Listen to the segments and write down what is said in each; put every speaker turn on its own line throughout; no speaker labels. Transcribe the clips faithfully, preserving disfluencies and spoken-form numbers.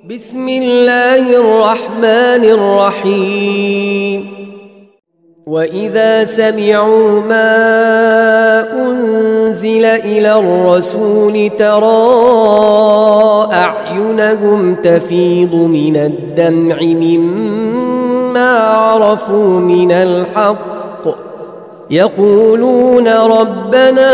بسم الله الرحمن الرحيم وإذا سمعوا ما أنزل إلى الرسول ترى أعينهم تفيض من الدمع مما عرفوا من الحق يقولون ربنا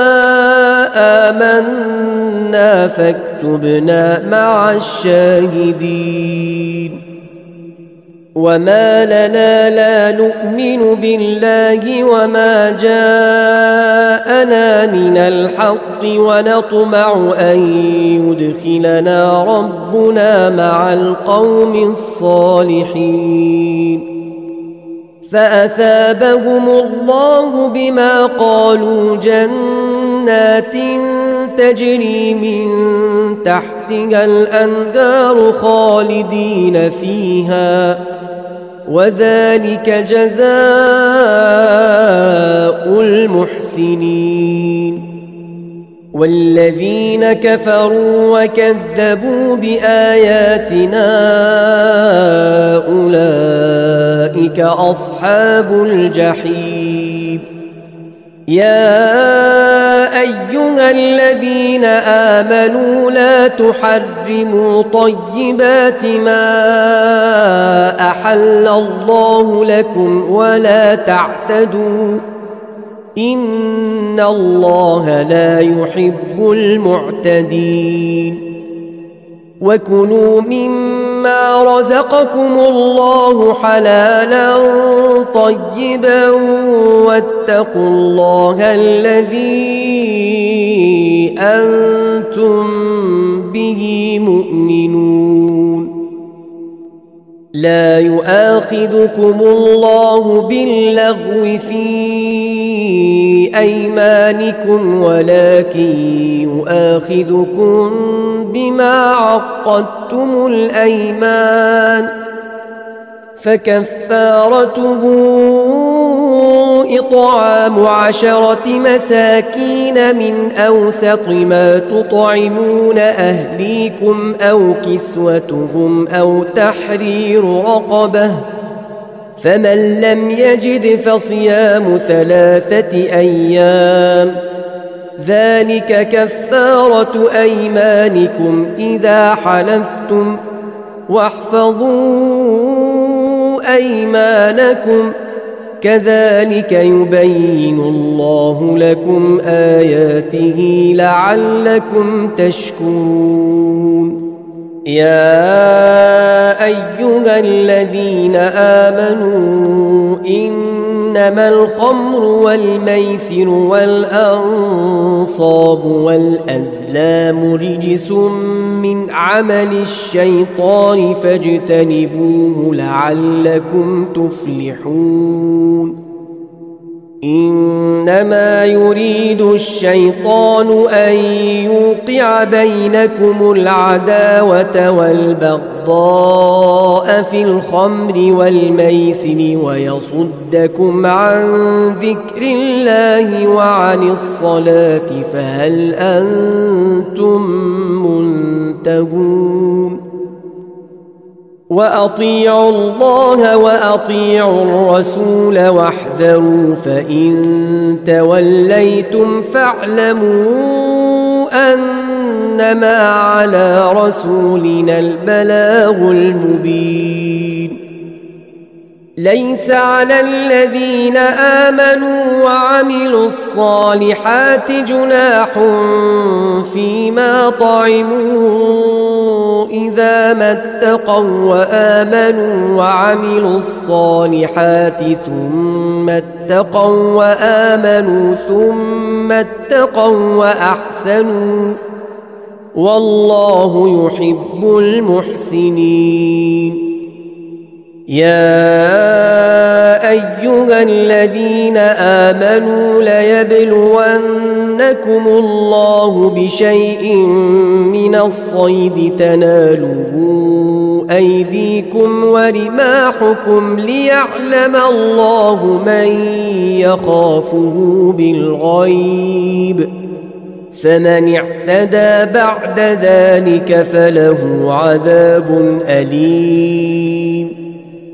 آمنا فاكتبنا مع الشاهدين وما لنا لا نؤمن بالله وما جاءنا من الحق ونطمع أن يدخلنا ربنا مع القوم الصالحين فأثابهم الله بما قالوا جنات تجري من تحتها الأنهار خالدين فيها وذلك جزاء المحسنين والذين كفروا وكذبوا بآياتنا أولئك أصحاب الجحيم يا أيها الذين آمنوا لا تحرموا طيبات ما أحل الله لكم ولا تعتدوا إن الله لا يحب المعتدين وكلوا مما رزقكم الله حلالا طيبا واتقوا الله الذي أنتم به مؤمنون لا يؤاخذكم الله باللغو في أيمانكم ولكن يؤاخذكم بما عقدتم الأيمان فكفارته إطعام عشرة مساكين من أوسط ما تطعمون أهليكم أو كسوتهم أو تحرير رقبة فمن لم يجد فصيام ثلاثة أيام ذلك كفارة أيمانكم إذا حلفتم واحفظوا أيمانكم كذلك يبين الله لكم آياته لعلكم تشكرون يا أيها الذين آمنوا إنما الخمر والميسر والأنصاب والأزلام رجس من عمل الشيطان فاجتنبوه لعلكم تفلحون إنما يريد الشيطان أن يوقع بينكم العداوة والبغضاء في الخمر والميسر ويصدكم عن ذكر الله وعن الصلاة فهل أنتم منتهون وأطيعوا الله وأطيعوا الرسول واحذروا فإن توليتم فاعلموا أنما على رسولنا البلاغ المبين ليس على الذين آمنوا وعملوا الصالحات جناح فيما طعموا إذا ما اتقوا وآمنوا وعملوا الصالحات ثم اتقوا وآمنوا ثم اتقوا وأحسنوا والله يحب المحسنين يا أيها الذين آمنوا ليبلونكم الله بشيء من الصيد تناله أيديكم ورماحكم ليعلم الله من يخافه بالغيب فمن اعتدى بعد ذلك فله عذاب أليم.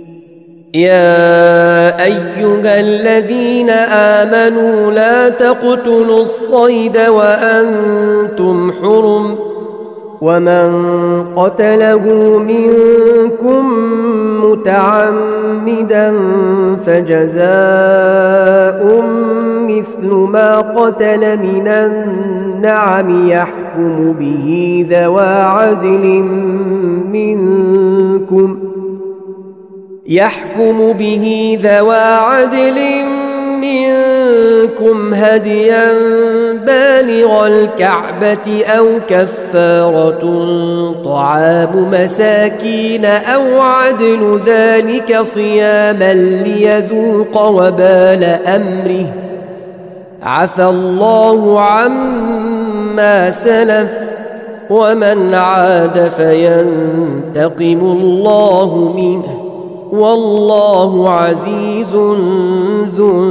يا أيها الذين آمنوا لا تقتلوا الصيد وأنتم حرم، ومن قتله منكم متعمدا فجزاء مثل ما قتل من النعم يحكم به ذوى عدل منكم يحكم به ذوى عدل منكم هديا بالغ الكعبة أو كفارة طعام مساكين أو عدل ذلك صياما ليذوق وبال أمره، عفى الله عما سلف، ومن عاد فينتقم الله منه، والله عزيز ذو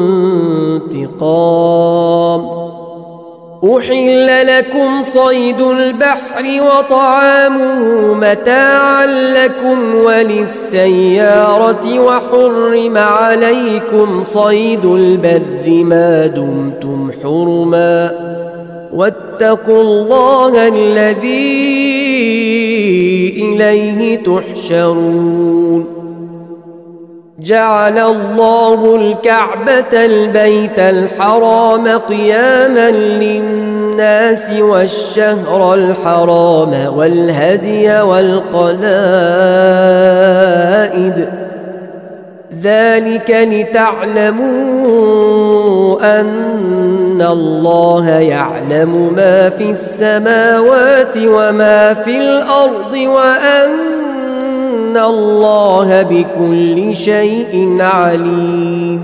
انتقام. أحل لكم صيد البحر وطعامه متاعا لكم وللسيارة، وحرم عليكم صيد البر ما دمتم حرما، واتقوا الله الذي إليه تحشرون. جعل الله الكعبة البيت الحرام قياما للناس والشهر الحرام والهدي والقلائد، ذلك لتعلموا أن الله يعلم ما في السماوات وما في الأرض، وأن إن الله بكل شيء عليم.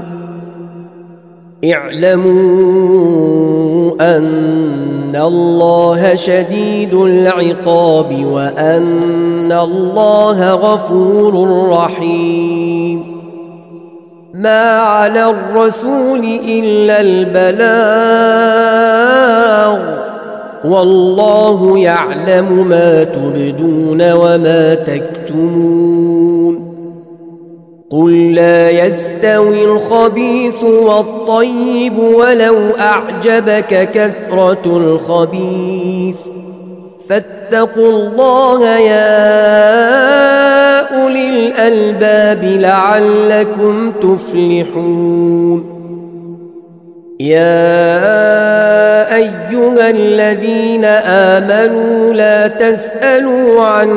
اعلموا أن الله شديد العقاب، وأن الله غفور رحيم. ما على الرسول إلا البلاغ، والله يعلم ما تبدون وما تكتمون. قل لا يستوي الخبيث والطيب ولو أعجبك كثرة الخبيث، فاتقوا الله يا أولي الألباب لعلكم تفلحون. يا أيها الذين آمنوا لا تسألوا عن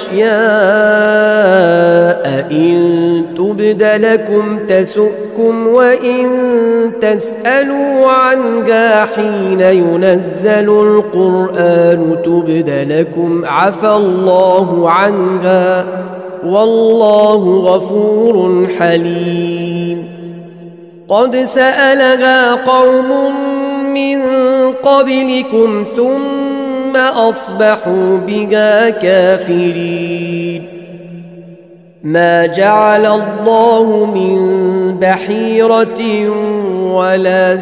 أشياء إن تبد لكم تسؤكم، وإن تسألوا عنها حين ينزل القرآن تبد لكم عفى الله عنها، والله غفور حليم. قد سألها قوم من قبلكم ثم أصبحوا بها كافرين. ما جعل الله من بحيرة ولا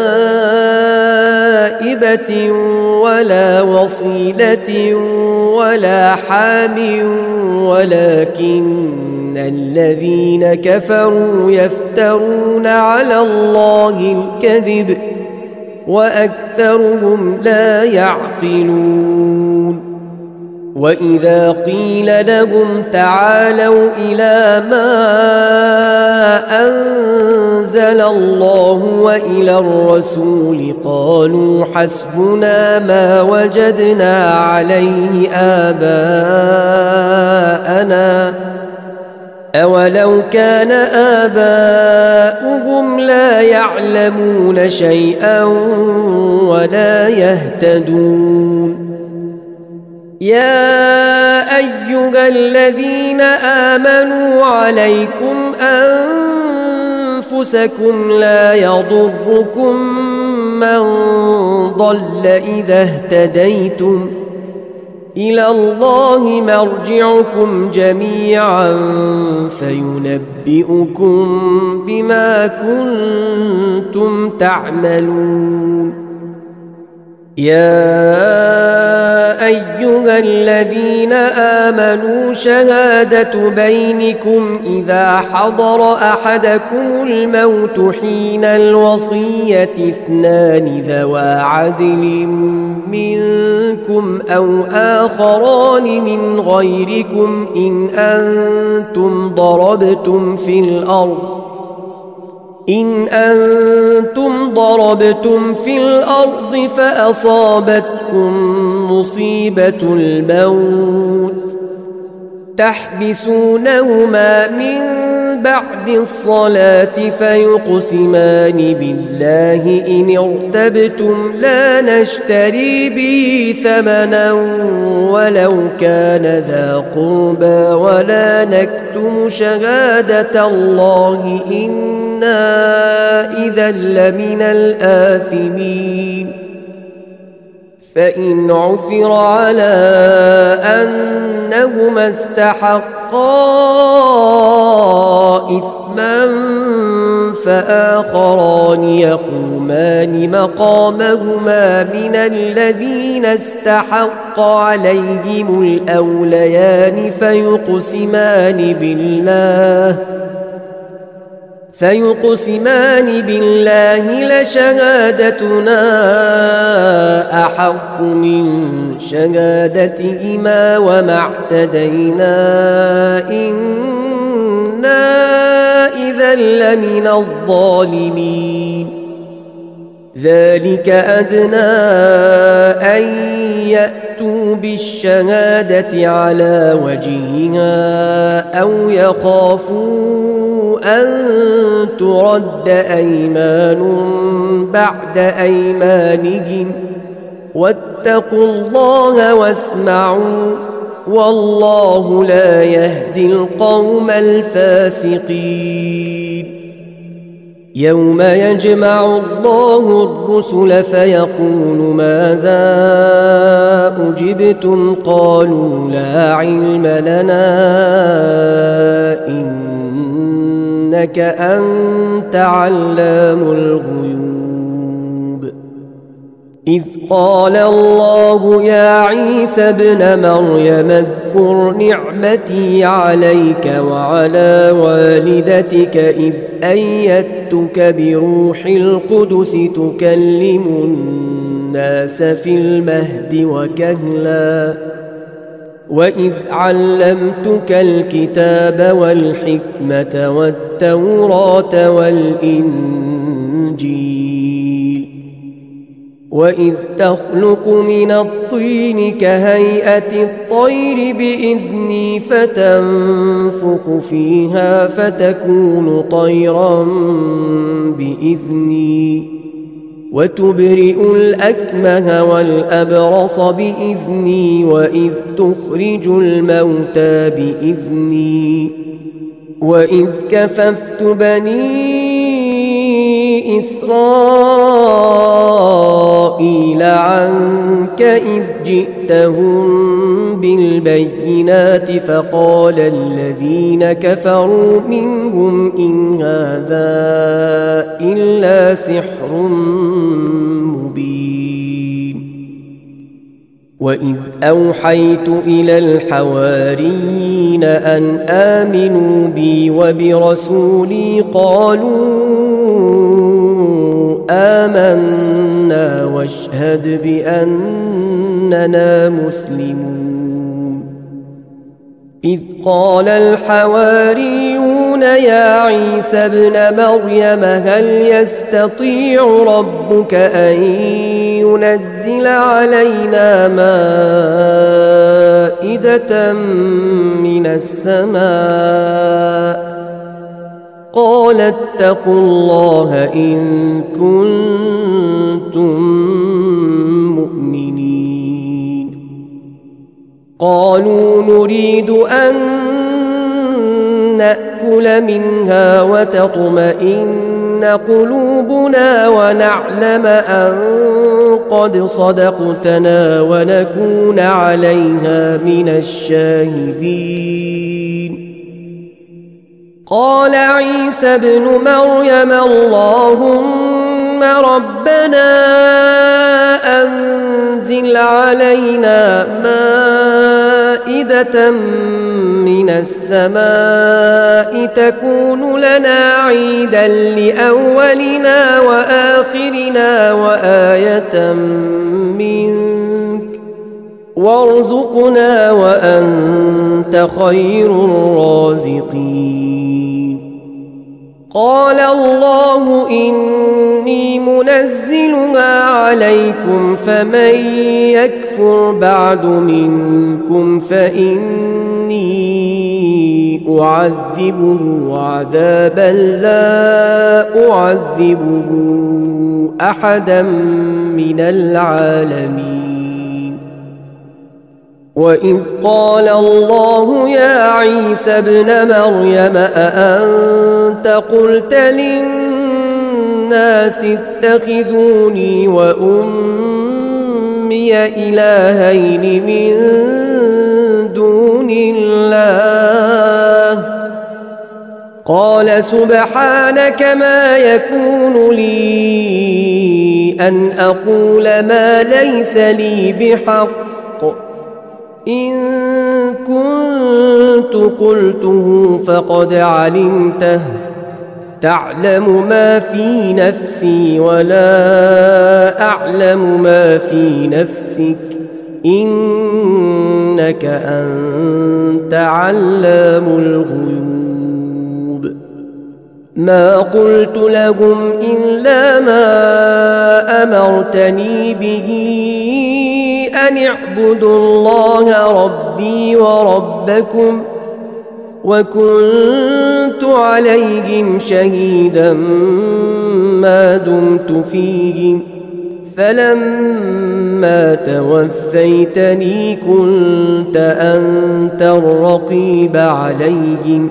سائبة ولا وصيلة ولا حام، ولكن الذين كفروا يفترون على الله الكذب، وأكثرهم لا يعقلون. وإذا قيل لهم تعالوا إلى ما أنزل الله وإلى الرسول قالوا حسبنا ما وجدنا عليه آباءنا، أولو كان آباؤهم لا يعلمون شيئا ولا يهتدون. يا أيها الذين آمنوا عليكم أنفسكم لا يضركم من ضل إذا اهتديتم، إلى الله مرجعكم جميعا فينبئكم بما كنتم تعملون. يا أيها الذين آمنوا شهادة بينكم إذا حضر أحدكم الموت حين الوصية اثنان ذوى عدل منكم أو آخران من غيركم إن أنتم ضربتم في الأرض إن أنتم ضربتم في الأرض فأصابتكم مصيبة الموت تحبسونهما من بعد الصلاة فيقسمان بالله إن ارتبتم لا نشتري به ثمنا ولو كان ذا قربى ولا نكتم شهادة الله إنا إذا لمن الآثمين فإن عثر على أنهما استحقا إثما فآخران يقومان مقامهما من الذين استحق عليهم الأوليان فيقسمان بالله فيقسمان بالله لشهادتنا أحق من شهادتهما وما اعتدينا إنا إذا لمن الظالمين ذلك أدنى أن يأتوا بالشهادة على وجهها أو يخافوا أن ترد أيمان بعد أيمانهم واتقوا الله واسمعوا والله لا يهدي القوم الفاسقين يوم يجمع الله الرسل فيقول ماذا أجبتم قالوا لا علم لنا إنك أنت علام الغيوب إذ قال الله يا عيسى ابن مريم اذكر نعمتي عليك وعلى والدتك إذ أيدتك بروح القدس تكلم الناس في المهد وكهلا وإذ علمتك الكتاب والحكمة والتوراة والإنجيل وإذ تخلق من الطين كهيئة الطير بإذني فتنفخ فيها فتكون طيرا بإذني وتبرئ الأكمه والأبرص بإذني وإذ تخرج الموتى بإذني وإذ كففت بني إسرائيل عنك إذ جئتهم بالبينات فقال الذين كفروا منهم إن هذا إلا سحر مبين وإذ أوحيت إلى الحواريين أن آمنوا بي وبرسولي قالوا آمنا واشهد بأننا مسلمون إذ قال الحواريون يا عيسى ابن مريم هل يستطيع ربك أن ينزل علينا مائدة من السماء قال اتقوا الله إن كنتم مؤمنين قالوا نريد أن نأكل منها وتطمئن قلوبنا ونعلم أن قد صدقتنا ونكون عليها من الشاهدين قال عيسى ابن مريم اللهم ربنا أنزل علينا مائدة من السماء تكون لنا عيدا لأولنا وآخرنا وآية منك وارزقنا وأنت خير الرازقين. قال الله إني منزلها عليكم فمن يكفر بعد منكم فإني أعذبه عذابا لا أعذبه أحدا من العالمين. وإذ قال الله يا عيسى ابن مريم أأنت قلت للناس اتخذوني وأمي إلهين من دون الله قال سبحانك ما يكون لي أن أقول ما ليس لي بحق إن كنت قلته فقد علمته تعلم ما في نفسي ولا أعلم ما في نفسك إنك أنت علام الغيوب. ما قلت لهم إلا ما أمرتني به أن اعبدوا الله ربي وربكم وكنت عليهم شهيدا ما دمت فيهم فلما توفيتني كنت أنت الرقيب عليهم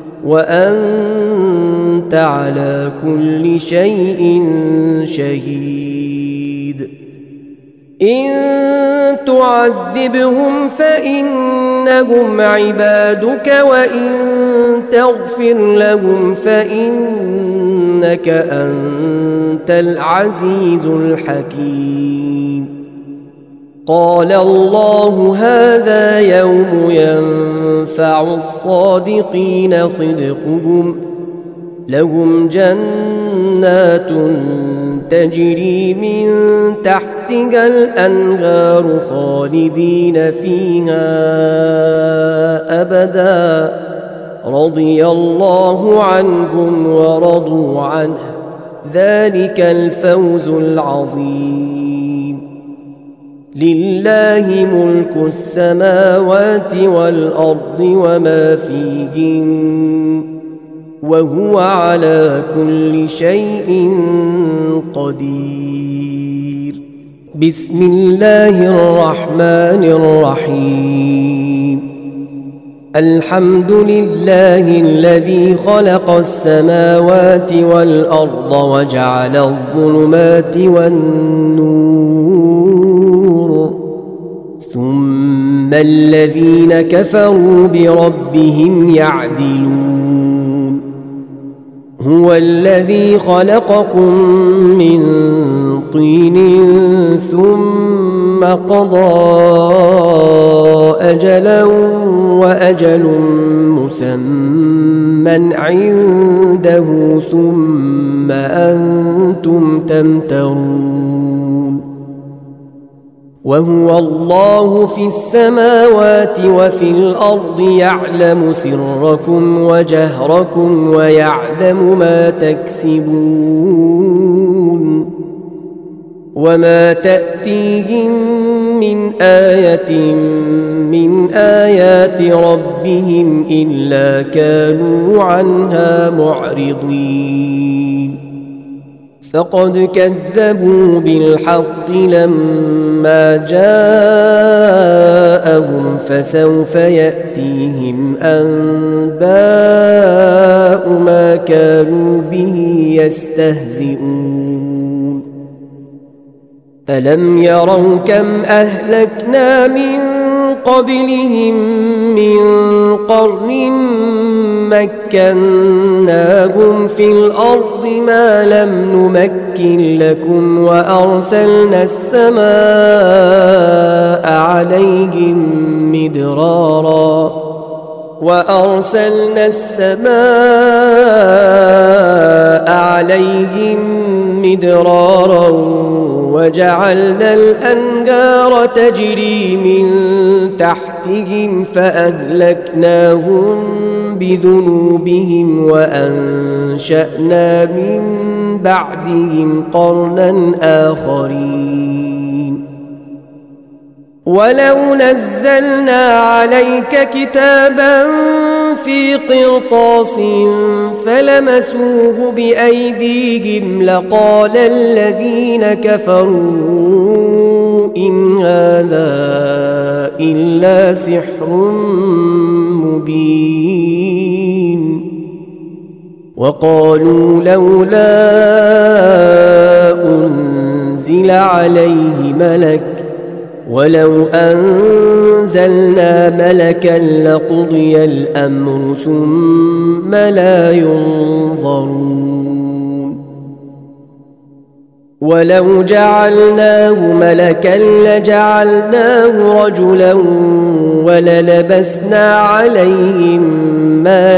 وأنت على كل شيء شهيد. إن تعذبهم فإنهم عبادك وإن تغفر لهم فإنك أنت العزيز الحكيم. قال الله هذا يوم ينفع الصادقين صدقهم لهم جنات تجري من تحتها الأنهار خالدين فيها أبدا رضي الله عنهم ورضوا عنه ذلك الفوز العظيم. لله ملك السماوات والأرض وما فيهن وهو على كل شيء قدير. بسم الله الرحمن الرحيم. الحمد لله الذي خلق السماوات والأرض وجعل الظلمات والنور ثم الذين كفروا بربهم يعدلون. هو الذي خلقكم من طين ثم قضى أجلا وأجل مسمى عنده ثم أنتم تمترون. وهو الله في السماوات وفي الأرض يعلم سركم وجهركم ويعلم ما تكسبون. وما تأتيهم من آية من آيات ربهم إلا كانوا عنها معرضين. فقد كذبوا بالحق لما جاءهم فسوف يأتيهم أنباء ما كانوا به يستهزئون. ألم يروا كم أهلكنا من قبلهم من قرن مكناهم في الأرض ما لم نمكن لكم وأرسلنا السماء عليهم مدرارا وأرسلنا السماء عليهم مدرارا وجعلنا الأنهار تجري من تحتهم فأهلكناهم بذنوبهم وأنشأنا من بعدهم قرنا آخرين ولو نزلنا عليك كتابا في قرطاس فلمسوه بأيديهم لقال الذين كفروا إن هذا إلا سحر مبين وقالوا لولا أنزل عليه ملك ولو أنزلنا ملكا لقضي الأمر ثم لا ينظرون ولو جعلناه ملكا لجعلناه رجلا وللبسنا عليهم ما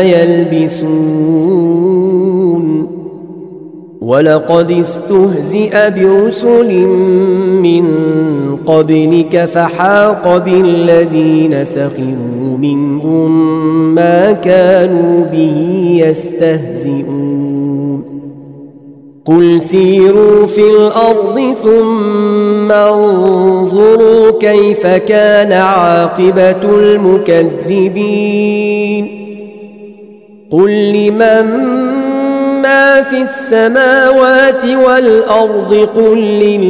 يلبسون ولقد استهزئ برسل من قبلك فحاق بالذين سخروا منهم ما كانوا به يستهزئون قل سيروا في الأرض ثم انظروا كيف كان عاقبة المكذبين قل لمن ما في السماوات والأرض قل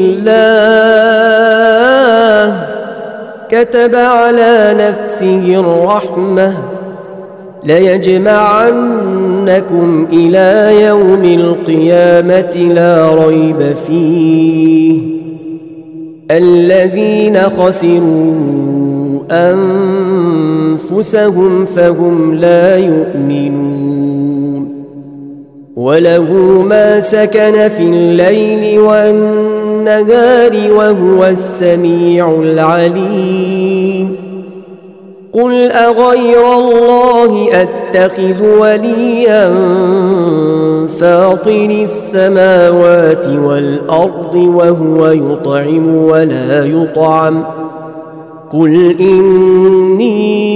لله كتب على نفسه الرحمة ليجمعنكم إلى يوم القيامة لا ريب فيه الذين خسروا أنفسهم فهم لا يؤمنون وله ما سكن في الليل والنهار وهو السميع العليم قل أغير الله أتخذ وليا فاطر السماوات والأرض وهو يطعم ولا يطعم قل إني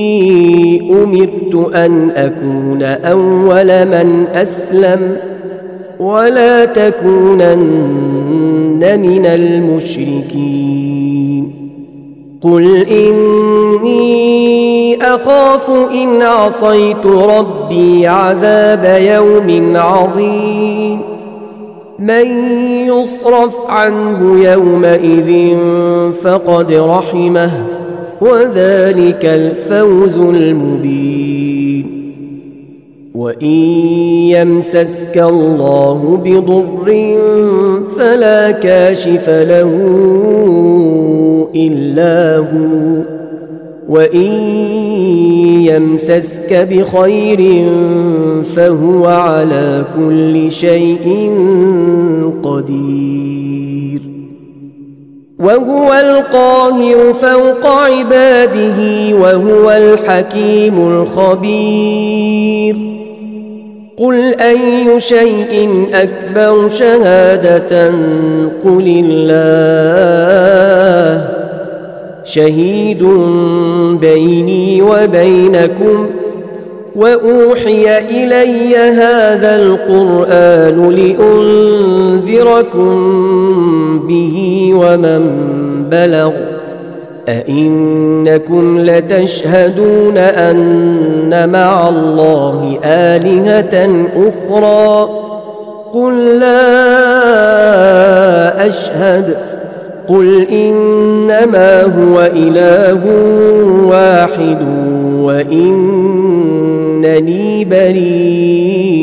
أمرت أن أكون أول من أسلم ولا تكونن من المشركين قل إني أخاف إن عصيت ربي عذاب يوم عظيم من يصرف عنه يومئذ فقد رحمه وذلك الفوز المبين وإن يمسسك الله بضر فلا كاشف له إلا هو وإن يمسسك بخير فهو على كل شيء قدير وهو القاهر فوق عباده وهو الحكيم الخبير قل أي شيء أكبر شهادة قل الله شهيد بيني وبينكم وأوحي إلي هذا القرآن لأنذركم به ومن بلغ أئنكم لتشهدون أن مع الله آلهة أخرى قل لا أشهد قل إنما هو إله واحد وإنني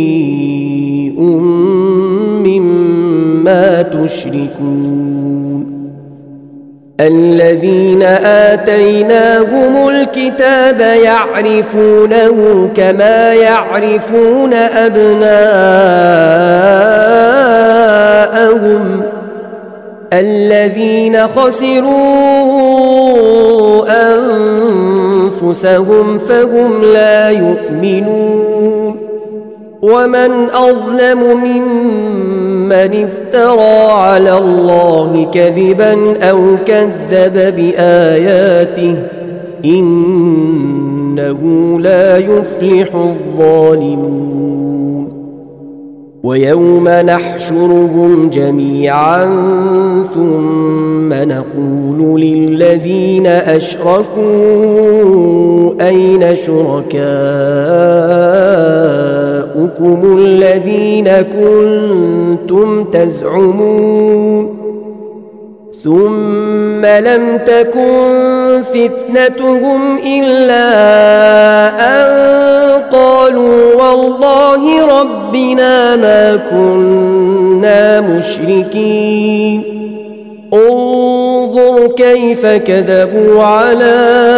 بريء مما تشركون الذين آتيناهم الكتاب يعرفونه كما يعرفون أبناءهم الذين خسروا أنفسهم فهم لا يؤمنون ومن أظلم ممن افترى على الله كذبا أو كذب بآياته إنه لا يفلح الظالمون ويوم نحشرهم جميعا ثم نقول للذين أشركوا أين شركاؤكم الذين كنتم تزعمون ثم لم تكن فتنتهم إلا أن قالوا والله ربنا ما كنا مشركين انظر كيف كذبوا على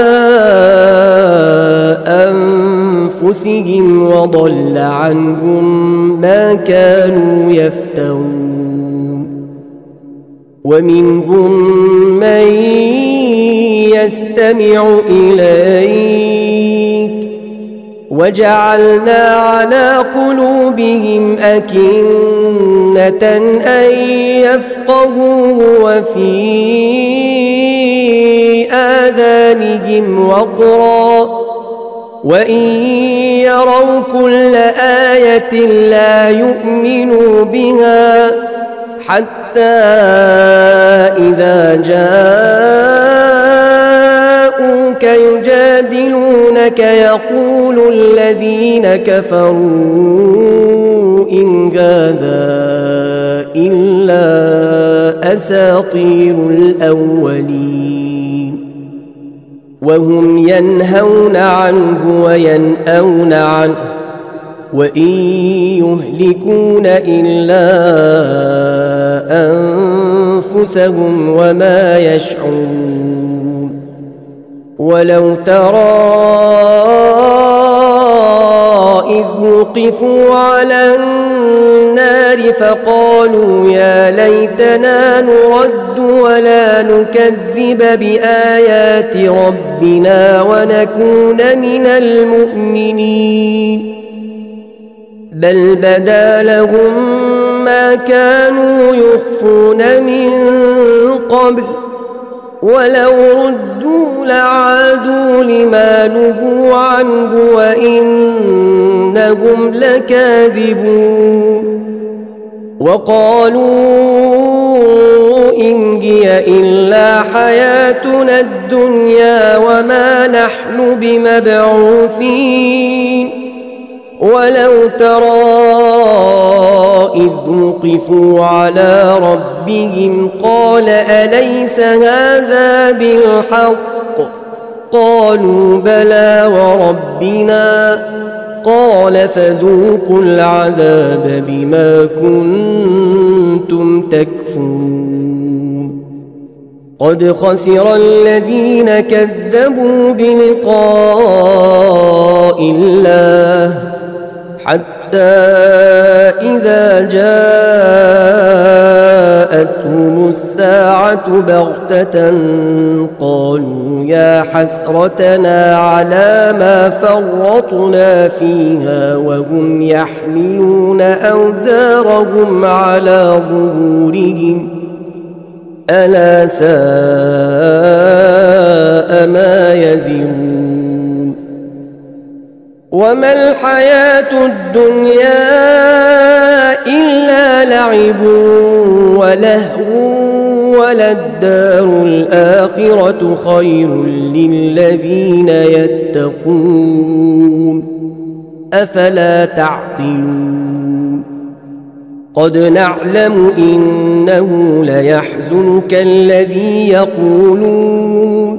أنفسهم وضل عنهم ما كانوا يفترون ومنهم من يستمع إليك وجعلنا على قلوبهم أكنة أن يفقهوه وفي آذانهم وقرا وإن يروا كل آية لا يؤمنوا بها حتى إذا جاءوك يجادلونك يقول الذين كفروا إن هذا إلا أساطير الأولين وهم ينهون عنه وينأون عنه وإن يهلكون إلا أنفسهم وما يشعرون ولو ترى إذ وقفوا على النار فقالوا يا ليتنا نرد ولا نكذب بآيات ربنا ونكون من المؤمنين بل بدا لهم ما كانوا يخفون من قبل ولو ردوا لعادوا لما نهوا عنه وإنهم لكاذبون وقالوا إن هي إلا حياتنا الدنيا وما نحن بمبعوثين ولو ترى إذ وقفوا على ربهم قال أليس هذا بالحق قالوا بلى وربنا قال فذوقوا العذاب بما كنتم تكفرون قد خسر الذين كذبوا بلقاء الله حتى إذا جاءتهم الساعة بغتة قالوا يا حسرتنا على ما فرطنا فيها وهم يحملون أوزارهم على ظهورهم ألا ساء ما يزرون وما الحياة الدنيا إلا لعب ولهو وللدار الآخرة خير للذين يتقون أفلا تعقلون قد نعلم إنه ليحزنك الذي يقولون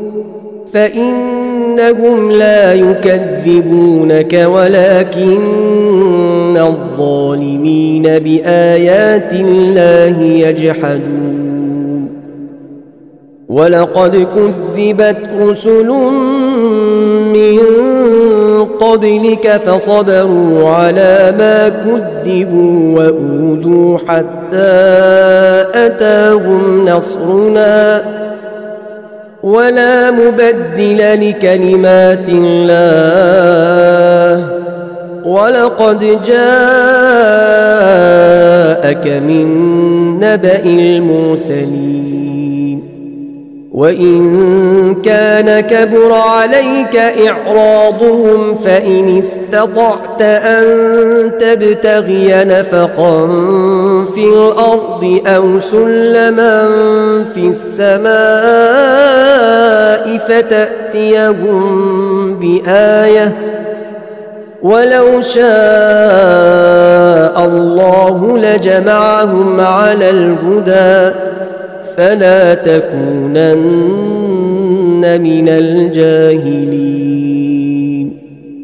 فإنهم لا يكذبونك ولكن الظالمين بآيات الله يجحدون ولقد كذبت رسل من قبلك فصبروا على ما كذبوا وأوذوا حتى أتاهم نصرنا ولا مبدل لكلمات الله ولقد جاءك من نبأ المرسلين وإن كان كبر عليك إعراضهم فإن استطعت أن تبتغي نفقا في الأرض أو سلما في السماء فتأتيهم بآية ولو شاء الله لجمعهم على الهدى فلا تكونن من الجاهلين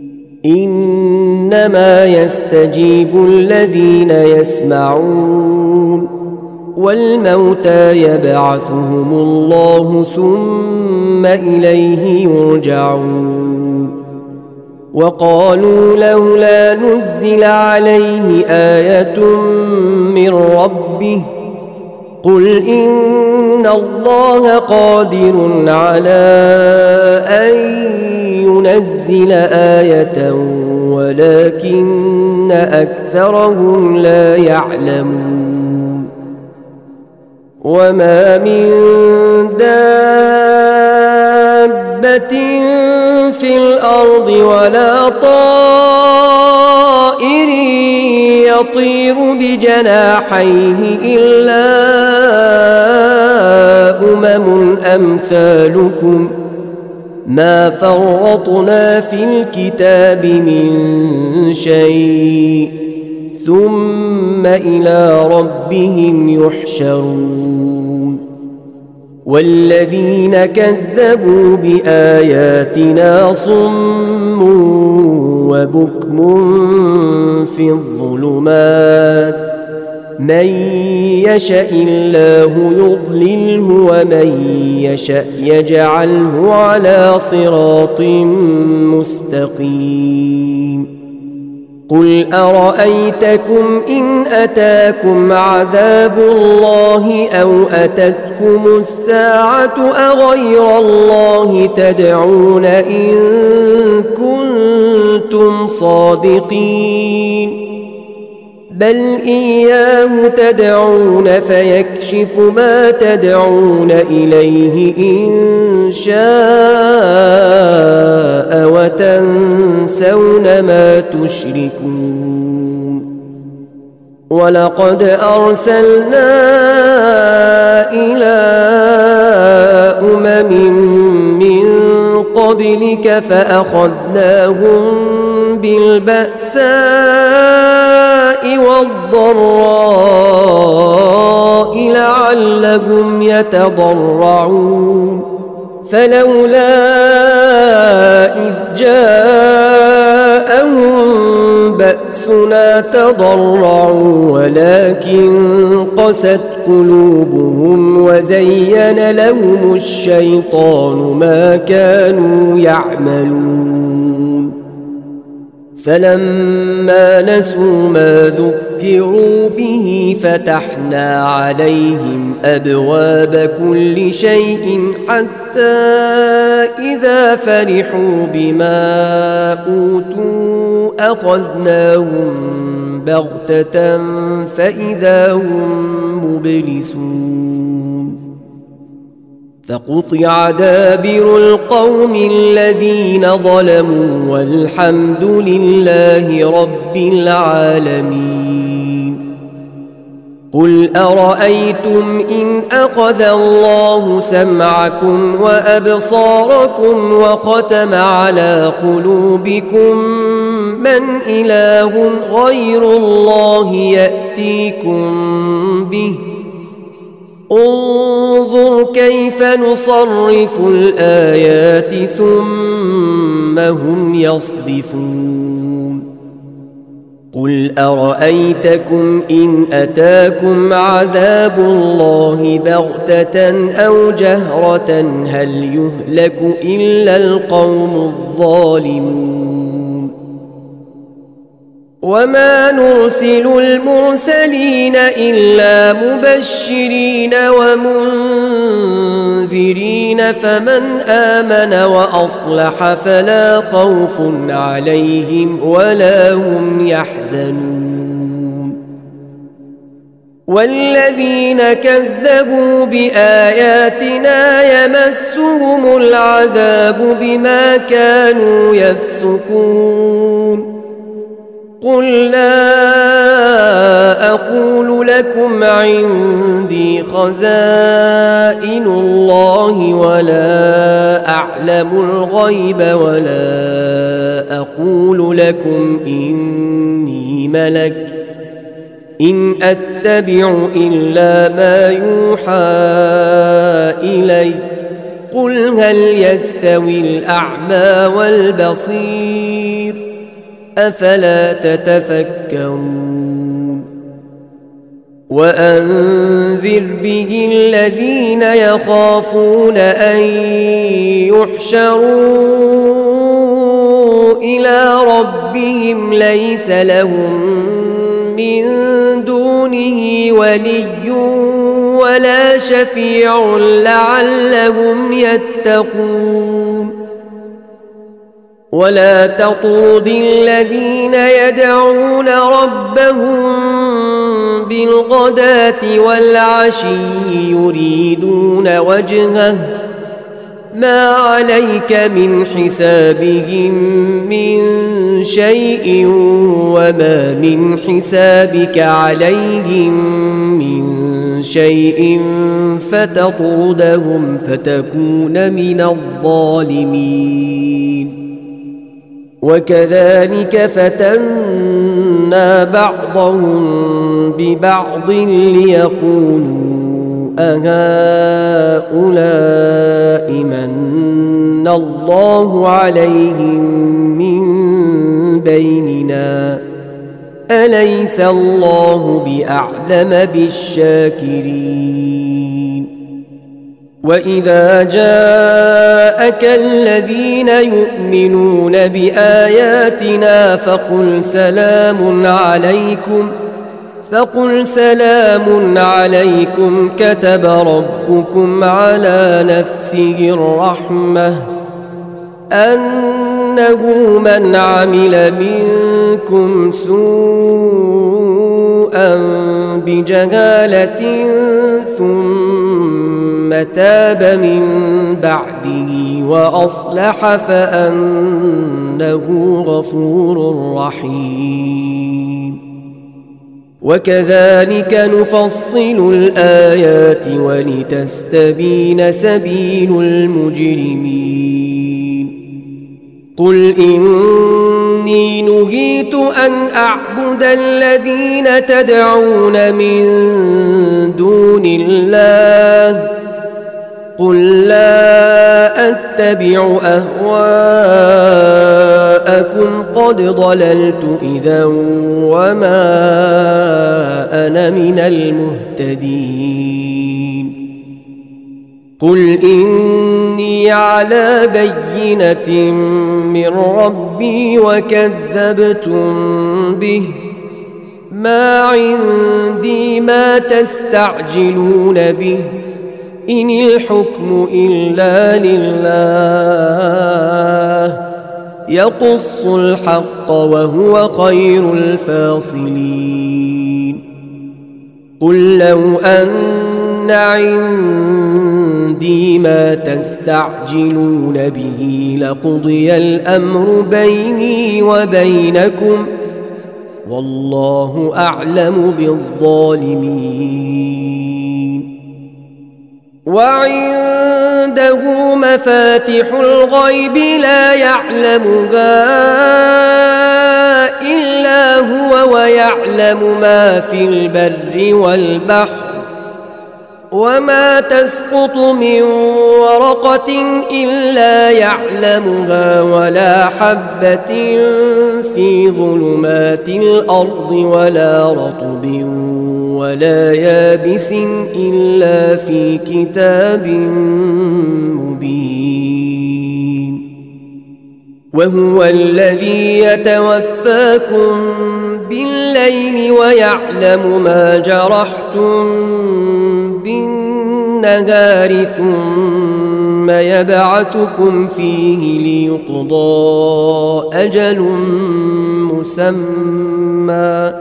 إنما يستجيب الذين يسمعون والموتى يبعثهم الله ثم إليه يرجعون وقالوا لولا نزل عليه آية من ربه قل إن الله قادر على أن ينزل آية ولكن أكثرهم لا يعلمون وما من دابة في الأرض ولا طائر يطير بجناحيه إلا أمم أمثالكم ما فرطنا في الكتاب من شيء ثم إلى ربهم يحشرون والذين كذبوا بآياتنا صم وبكم في الظلمات من يشاء الله يضلله ومن يشاء يجعله على صراط مستقيم قل أرأيتكم إن أتاكم عذاب الله أو أتتكم الساعة أغير الله تدعون إن كنتم صادقين بل إياه تدعون فيكشف ما تدعون إليه إن شاء وتنسون ما تشركون ولقد أرسلنا إلى أمم من قبلك فأخذناهم بالبأساء والضراء لعلهم يتضرعون فلولا إذ جاءهم بأسنا تضرعوا ولكن قست قلوبهم وزين لهم الشيطان ما كانوا يعملون فلما نسوا ما ذكروا به فتحنا عليهم أبواب كل شيء حتى إذا فرحوا بما أوتوا أخذناهم بغتة فإذا هم مبلسون فقطع دابر القوم الذين ظلموا والحمد لله رب العالمين قل أرأيتم إن أخذ الله سمعكم وأبصاركم وختم على قلوبكم من إله غير الله يأتيكم به انظر كيف نصرف الآيات ثم هم يصدفون قل أرأيتكم إن أتاكم عذاب الله بغتة أو جهرة هل يهلك إلا القوم الظالمون وما نرسل المرسلين إلا مبشرين ومنذرين فمن آمن وأصلح فلا خوف عليهم ولا هم يحزنون والذين كذبوا بآياتنا يمسهم العذاب بما كانوا يفسقون قل لا أقول لكم عندي خزائن الله ولا أعلم الغيب ولا أقول لكم إني ملك إن أتبع إلا ما يوحى إلي قل هل يستوي الأعمى والبصير أفلا تتفكرون وأنذر به الذين يخافون أن يحشروا إلى ربهم ليس لهم من دونه ولي ولا شفيع لعلهم يتقون ولا تطرد الذين يدعون ربهم بالغداة والعشي يريدون وجهه ما عليك من حسابهم من شيء وما من حسابك عليهم من شيء فتطردهم فتكون من الظالمين وكذلك فتنا بعضهم ببعض ليقولوا أهؤلاء من الله عليهم من بيننا أليس الله بأعلم بالشاكرين وإذا جاءك الذين يؤمنون بآياتنا فقل سلام عليكم فقل سلام عليكم كتب ربكم على نفسه الرحمة أنه من عمل منكم سوءا بجهالة ثم تاب من بعده وأصلح فأنه غفور رحيم وكذلك نفصل الآيات ولتستبين سبيل المجرمين قل إني نهيت أن أعبد الذين تدعون من دون الله قل لا أتبع أهواءكم قد ضللت إذا وما أنا من المهتدين قل إني على بينة من ربي وكذبتم به ما عندي ما تستعجلون به إن الحكم إلا لله يقص الحق وهو خير الفاصلين قل لو أن عندي ما تستعجلون به لقضي الأمر بيني وبينكم والله أعلم بالظالمين وعنده مفاتح الغيب لا يعلمها إلا هو ويعلم ما في البر والبحر وما تسقط من ورقة إلا يعلمها ولا حبة في ظلمات الأرض ولا رطب ولا يابس إلا في كتاب مبين. وهو الذي يتوفاكم بالليل ويعلم ما جرحتم بالنهار ثم يبعثكم فيه ليقضى أجل مسمى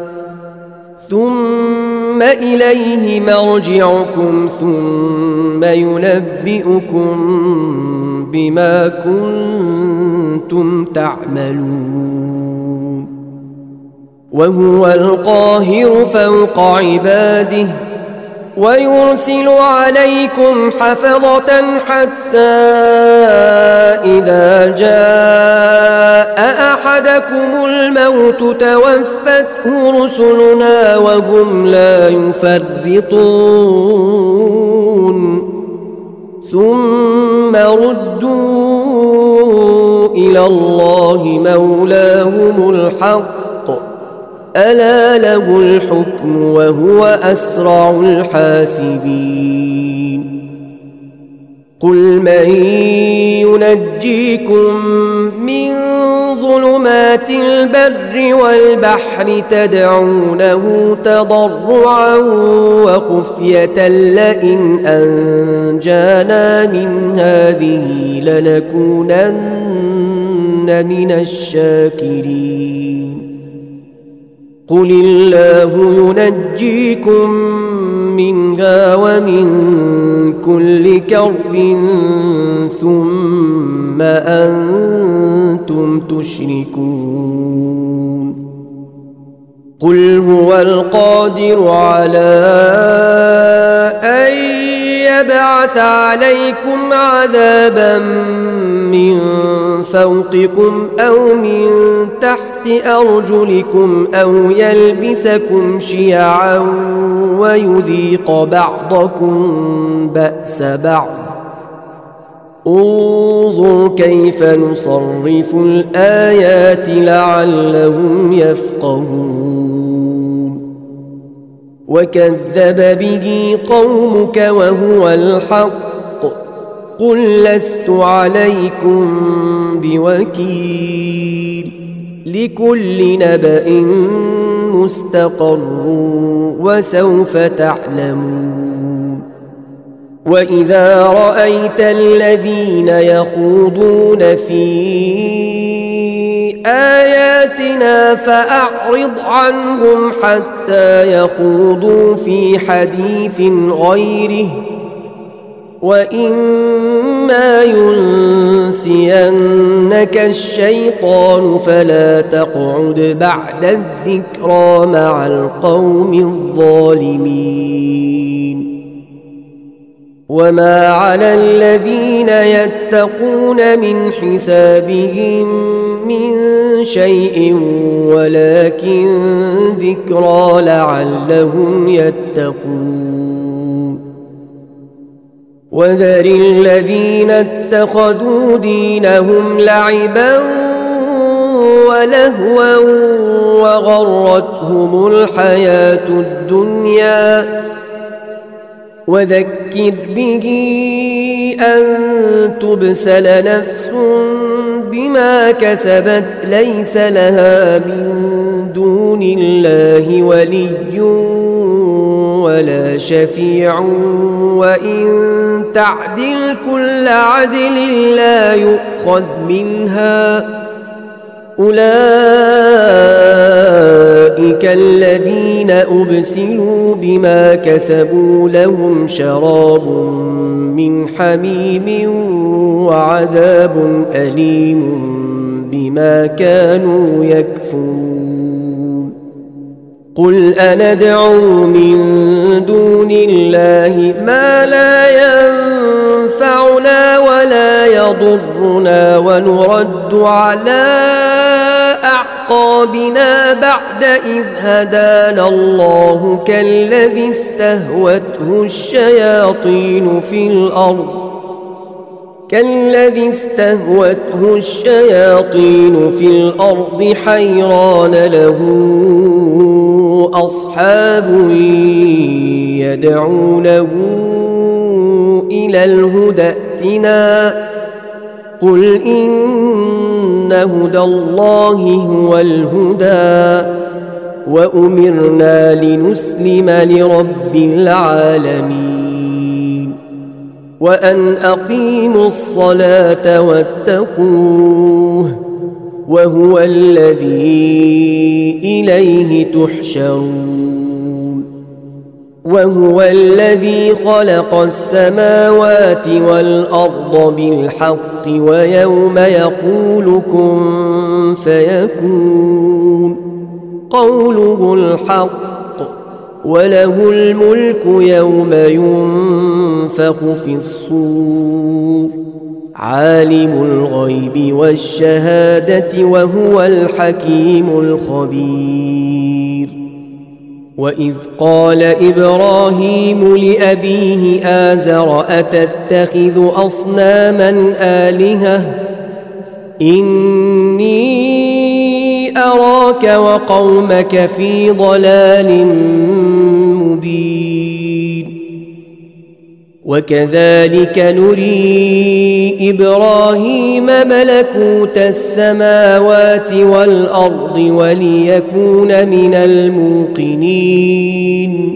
ثم إليه مرجعكم ثم ينبئكم بما كنتم تعملون. وهو القاهر فوق عباده ويرسل عليكم حفظة حتى إذا جاء أحدكم الموت توفته رسلنا وهم لا يفرطون ثم ردوا إلى الله مولاهم الحق ألا له الحكم وهو أسرع الحاسبين. قل من ينجيكم من ظلمات البر والبحر تدعونه تضرعا وخفية لئن أنجانا من هذه لنكونن من الشاكرين. قل الله ينجيكم منها ومن كل كرب ثم أنتم تشركون. قل هو القادر على أن يبعث عليكم عذابا من فوقكم أو من تحت أرجلكم أو يلبسكم شيعا ويذيق بعضكم بأس بعض. انظر كيف نصرف الآيات لعلهم يفقهون. وكذب به قومك وهو الحق قل لست عليكم بوكيل لكل نبأ مستقر وسوف تعلمون. وإذا رأيت الذين يخوضون في آياتنا فأعرض عنهم حتى يخوضوا في حديث غيره وإما ينسينك الشيطان فلا تقعد بعد الذكرى مع القوم الظالمين. وما على الذين يتقون من حسابهم من شيء ولكن ذكرى لعلهم يتقون. وذر الذين اتخذوا دينهم لعبا ولهوا وغرتهم الحياة الدنيا وذكر به أن تبسل نفس بما كسبت ليس لها من دون الله ولي ولا شفيع وإن تعدل كل عدل لا يؤخذ منها. أولئك الذين أبسلوا بما كسبوا لهم شراب من حميم وعذاب أليم بما كانوا يكفرون. قل أندعو من دون الله ما لا ينفعنا ولا يضرنا ونرد على أعقابنا بعد إذ هدانا الله كالذي استهوته الشياطين في الأرض كالذي استهوته الشياطين في الأرض حيران له أصحاب يدعونه إلى الهدى ائتنا قل إن هدى الله هو الهدى وأمرنا لنسلم لرب العالمين وأن أقيموا الصلاة واتقوه وهو الذي إليه تحشرون وهو الذي خلق السماوات والأرض بالحق ويوم يقول كن فيكون قوله الحق وله الملك يوم ينفخ في الصور عالم الغيب والشهادة وهو الحكيم الخبير وإذ قال إبراهيم لأبيه آزر أتتخذ أصناما آلهة إني أراك وقومك في ضلال مبين وكذلك نري إبراهيم ملكوت السماوات والأرض وليكون من الموقنين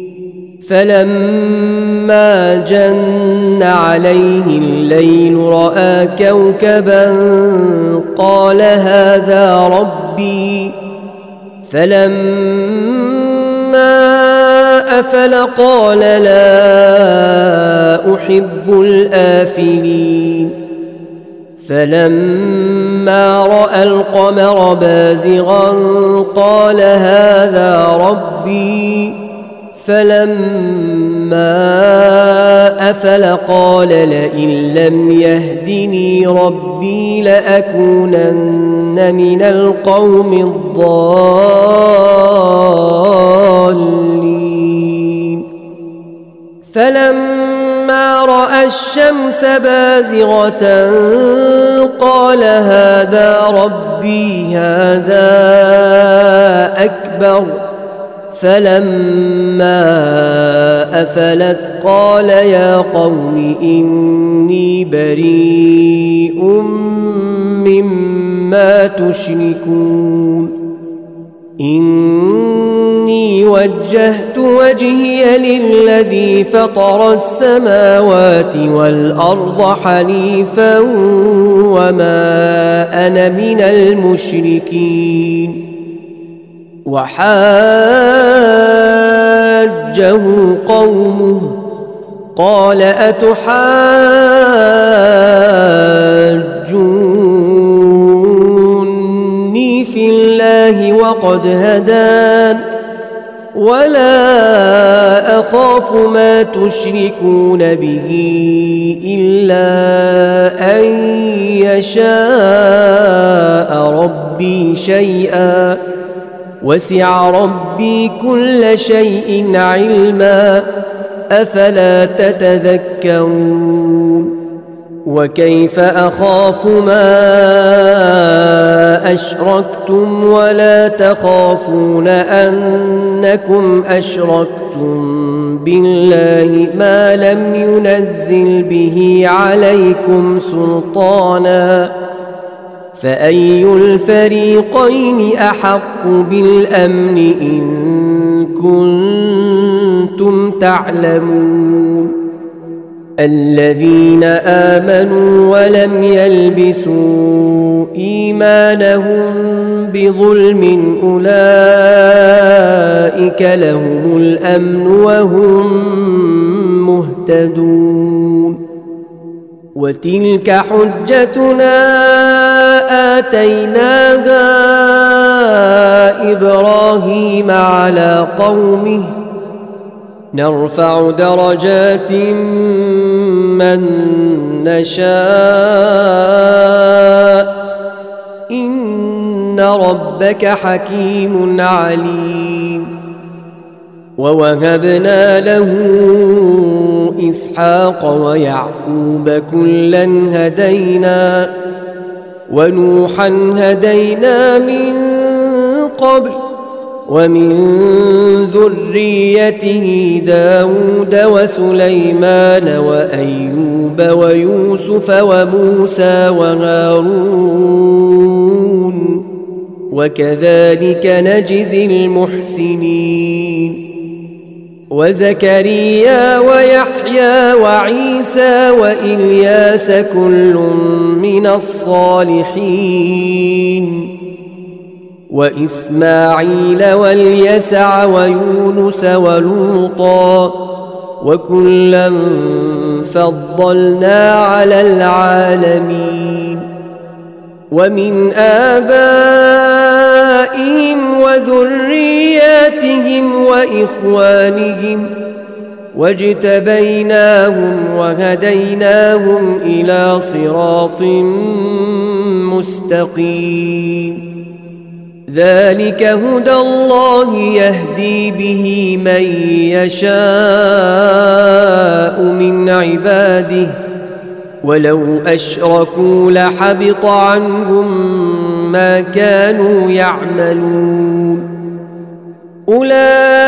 فلما جن عليه الليل رأى كوكبا قال هذا ربي فلما أفل قال لا أحب الآفلين فلما رأى القمر بازغا قال هذا ربي فلما أفل قال لئن لم يهدني ربي لأكونن من القوم الضالين فلما رأى الشمس بازغة قال هذا ربي هذا أكبر فلما أفلت قال يا قوم إني بريء مما تشركون إني وجهت وجهي للذي فطر السماوات والأرض حنيفا وما أنا من المشركين وحاجه قومه قال أتحاجوني في الله وقد هدان ولا أخاف ما تشركون به إلا أن يشاء ربي شيئا وسع ربي كل شيء علما أفلا تتذكرون وكيف أخاف ما أشركتم ولا تخافون أنكم أشركتم بالله ما لم ينزل به عليكم سلطانا فأي الفريقين أحق بالأمن إن كنتم تعلمون الذين آمنوا ولم يلبسوا إيمانهم بظلم أولئك لهم الأمن وهم مهتدون وتلك حجتنا آتيناها إبراهيم على قومه نرفع درجات من نشاء إن إن ربك حكيم عليم. ووهبنا له إسحاق ويعقوب كلا هدينا ونوحا هدينا من قبل ومن ذريته داود وسليمان وأيوب ويوسف وموسى وهارون وكذلك نجزي المحسنين. وزكريا ويحيى وعيسى وإلياس كل من الصالحين وإسماعيل واليسع ويونس ولوطا وكلا فضلنا على العالمين. ومن آبائهم وذرياتهم وإخوانهم واجتبيناهم وهديناهم إلى صراط مستقيم. ذلك هدى الله يهدي به من يشاء من عباده ولو أشركوا لحبط عنهم ما كانوا يعملون. أولئك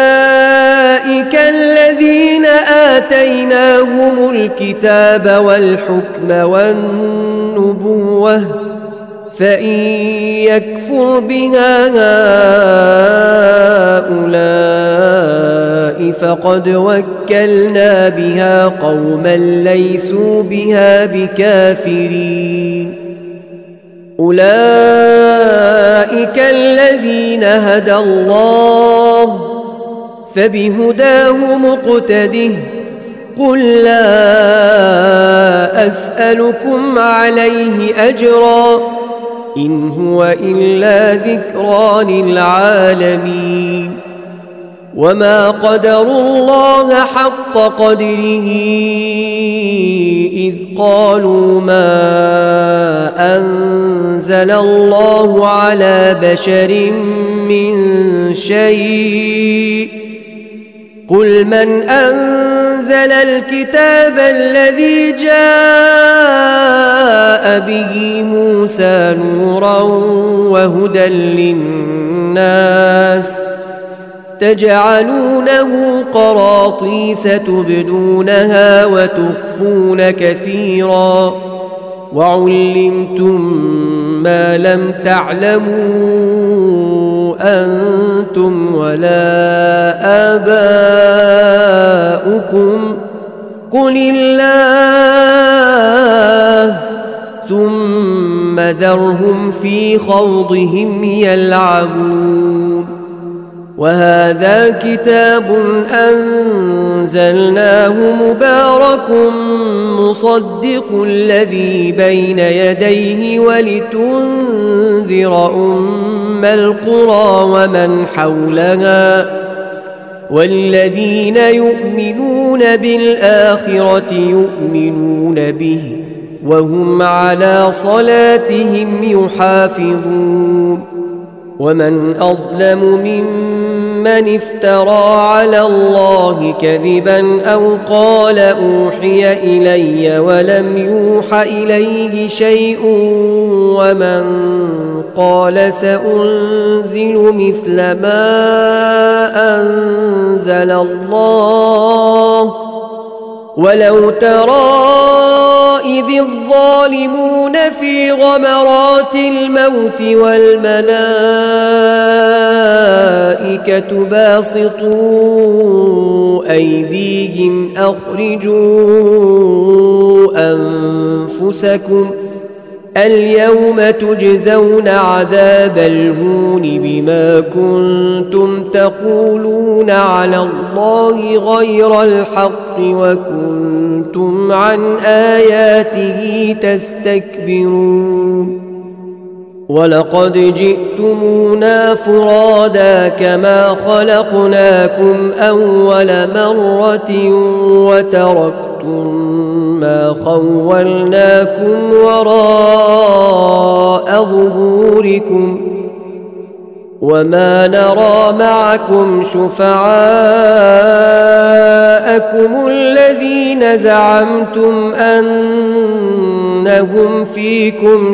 الذين آتيناهم الكتاب والحكم والنبوة فإن يكفر بها هؤلاء فقد وكلنا بها قوما ليسوا بها بكافرين. أولئك الذين هدى الله فبهداه مقتده. قل لا أسألكم عليه أجرا إن هو إلا ذكرى للعالمين. وما قدروا الله حق قدره إذ قالوا ما أنزل الله على بشر من شيء قل من أنزل الكتاب الذي جاء به موسى نورا وهدى للناس تجعلونه قراطيس تبدونها وتخفون كثيرا وعلمتم ما لم تعلموا أنتم ولا آباؤكم قل الله ثم ذرهم في خوضهم يلعبون. وهذا كتاب أنزلناه مبارك مصدق الذي بين يديه ولتنذر أم القرى ومن حولها والذين يؤمنون بالآخرة يؤمنون به وهم على صلاتهم يحافظون. ومن أظلم ممن افترى على الله كذبا أو قال أوحي إلي ولم يوح إليه شيء ومن قال سأنزل مثل ما أنزل الله ولو ترى إذ الظالمون في غمرات الموت والملائكة باسطوا أيديهم أخرجوا أنفسكم اليوم تجزون عذاب الهون بما كنتم تقولون على الله غير الحق وكنتم عن آياته تستكبرون. ولقد جئتمونا فرادا كما خلقناكم أول مرة وتركتم ما خولناكم وراء ظهوركم وما نرى معكم شفعاءكم الذين زعمتم أنهم فيكم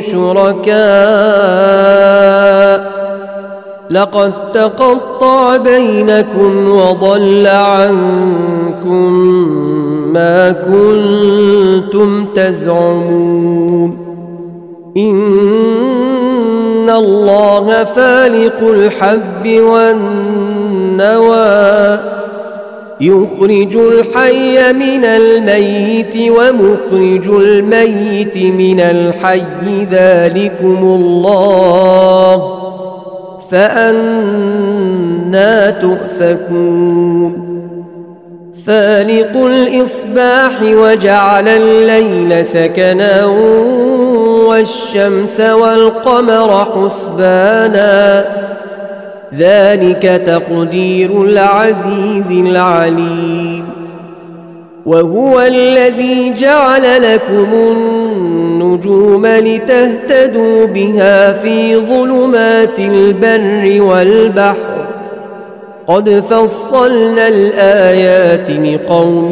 شركاء لقد تقطع بينكم وضل عنكم ما كنتم تزعمون إن الله فالق الحب والنوى يخرج الحي من الميت ومخرج الميت من الحي ذلكم الله فأنى تؤفكون فالق الإصباح وجعل الليل سكنا والشمس والقمر حسبانا ذلك تقدير العزيز العليم وهو الذي جعل لكم النجوم لتهتدوا بها في ظلمات البر والبحر قد فصلنا الآيات لقوم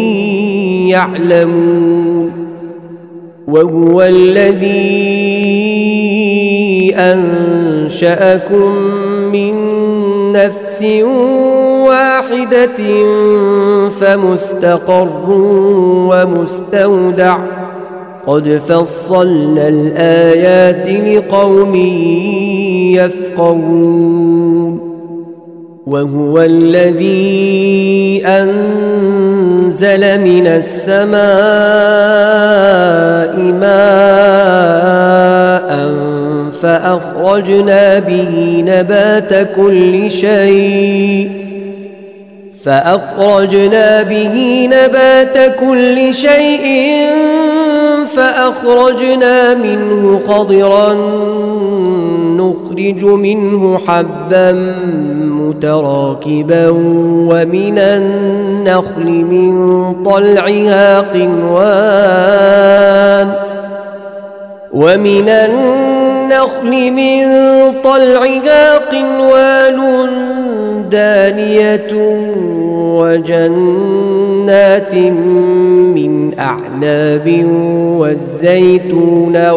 يعلمون وهو الذي أنشأكم من نفس واحدة فمستقر ومستودع قد فصلنا الآيات لقوم يفقهون وهو الذي أنزل من السماء ماء فأخرجنا به نبات كل شيء فأخرجنا به نبات كل شيء فأخرجنا منه خضرا نخرج منه حبا متراكبا ومن النخل من طلعها قنوان ومن النخل من طلعها قنوان دانية وجنات من أعناب والزيتون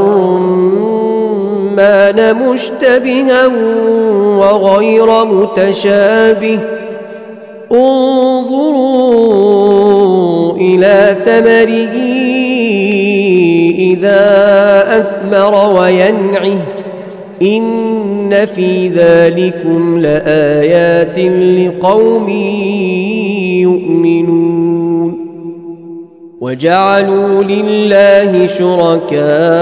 والرمان مشتبها وغير متشابه انظروا إلى ثمره إذا أثمر وينعه إن في ذلكم لآيات لقوم يؤمنون وجعلوا لله شركاء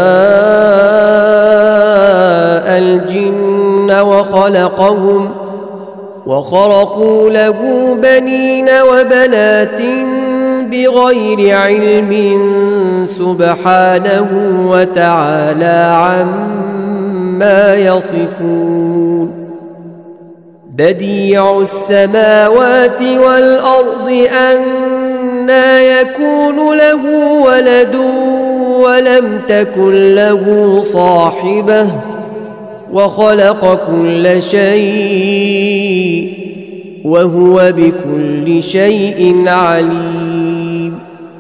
الجن وخلقهم وخرقوا له بنين وبنات بغير علم سبحانه وتعالى عما يصفون بديع السماوات والأرض أنى يكون له ولد ولم تكن له صاحبة وخلق كل شيء وهو بكل شيء عليم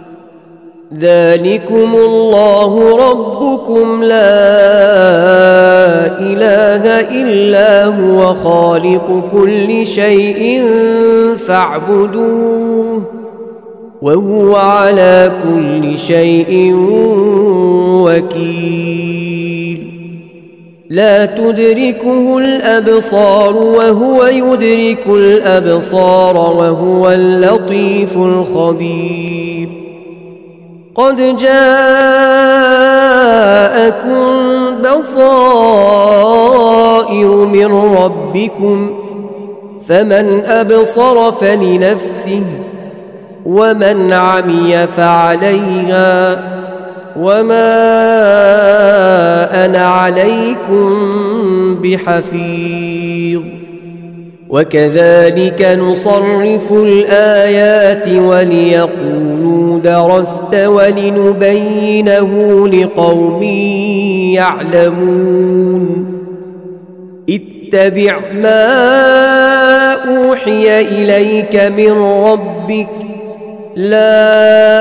ذلكم الله ربكم لا إله إلا هو خالق كل شيء فاعبدوه وهو على كل شيء وكيل لا تدركه الأبصار وهو يدرك الأبصار وهو اللطيف الخبير قد جاءكم بصائر من ربكم فمن أبصر فلنفسه ومن عمي فعليها وما أنا عليكم بحفيظ وكذلك نصرف الآيات وليقولوا درست ولنبينه لقوم يعلمون اتبع ما أوحي إليك من ربك لا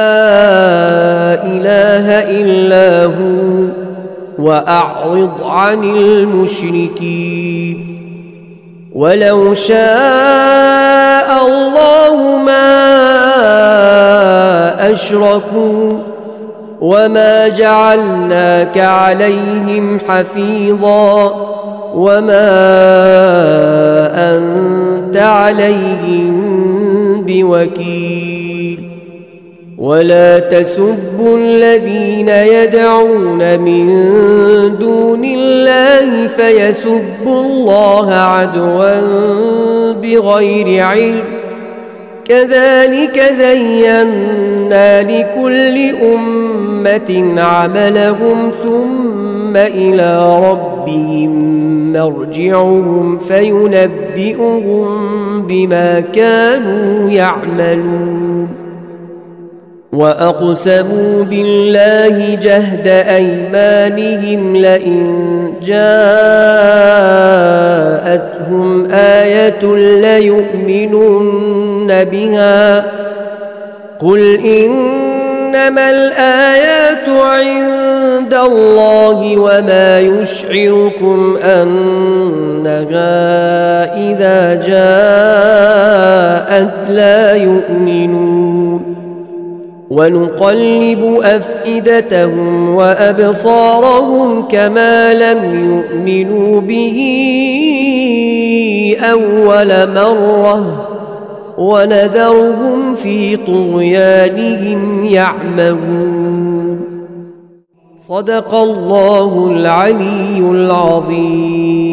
إله إلا هو وأعرض عن المشركين ولو شاء الله ما أشركوا وما جعلناك عليهم حفيظا وما أنت عليهم بوكيل ولا تسبوا الذين يدعون من دون الله فيسبوا الله عدوا بغير علم كذلك زينا لكل أمة عملهم ثم إلى ربهم مرجعهم فينبئهم بما كانوا يعملون وأقسموا بالله جهد أيمانهم لئن جاءتهم آية ليؤمنن بها قل إنما الآيات عند الله وما يشعركم أنها إذا جاءت لا يؤمنون ونقلب أفئدتهم وأبصارهم كما لم يؤمنوا به أول مرة ونذرهم في طغيانهم يعمهون صدق الله العلي العظيم.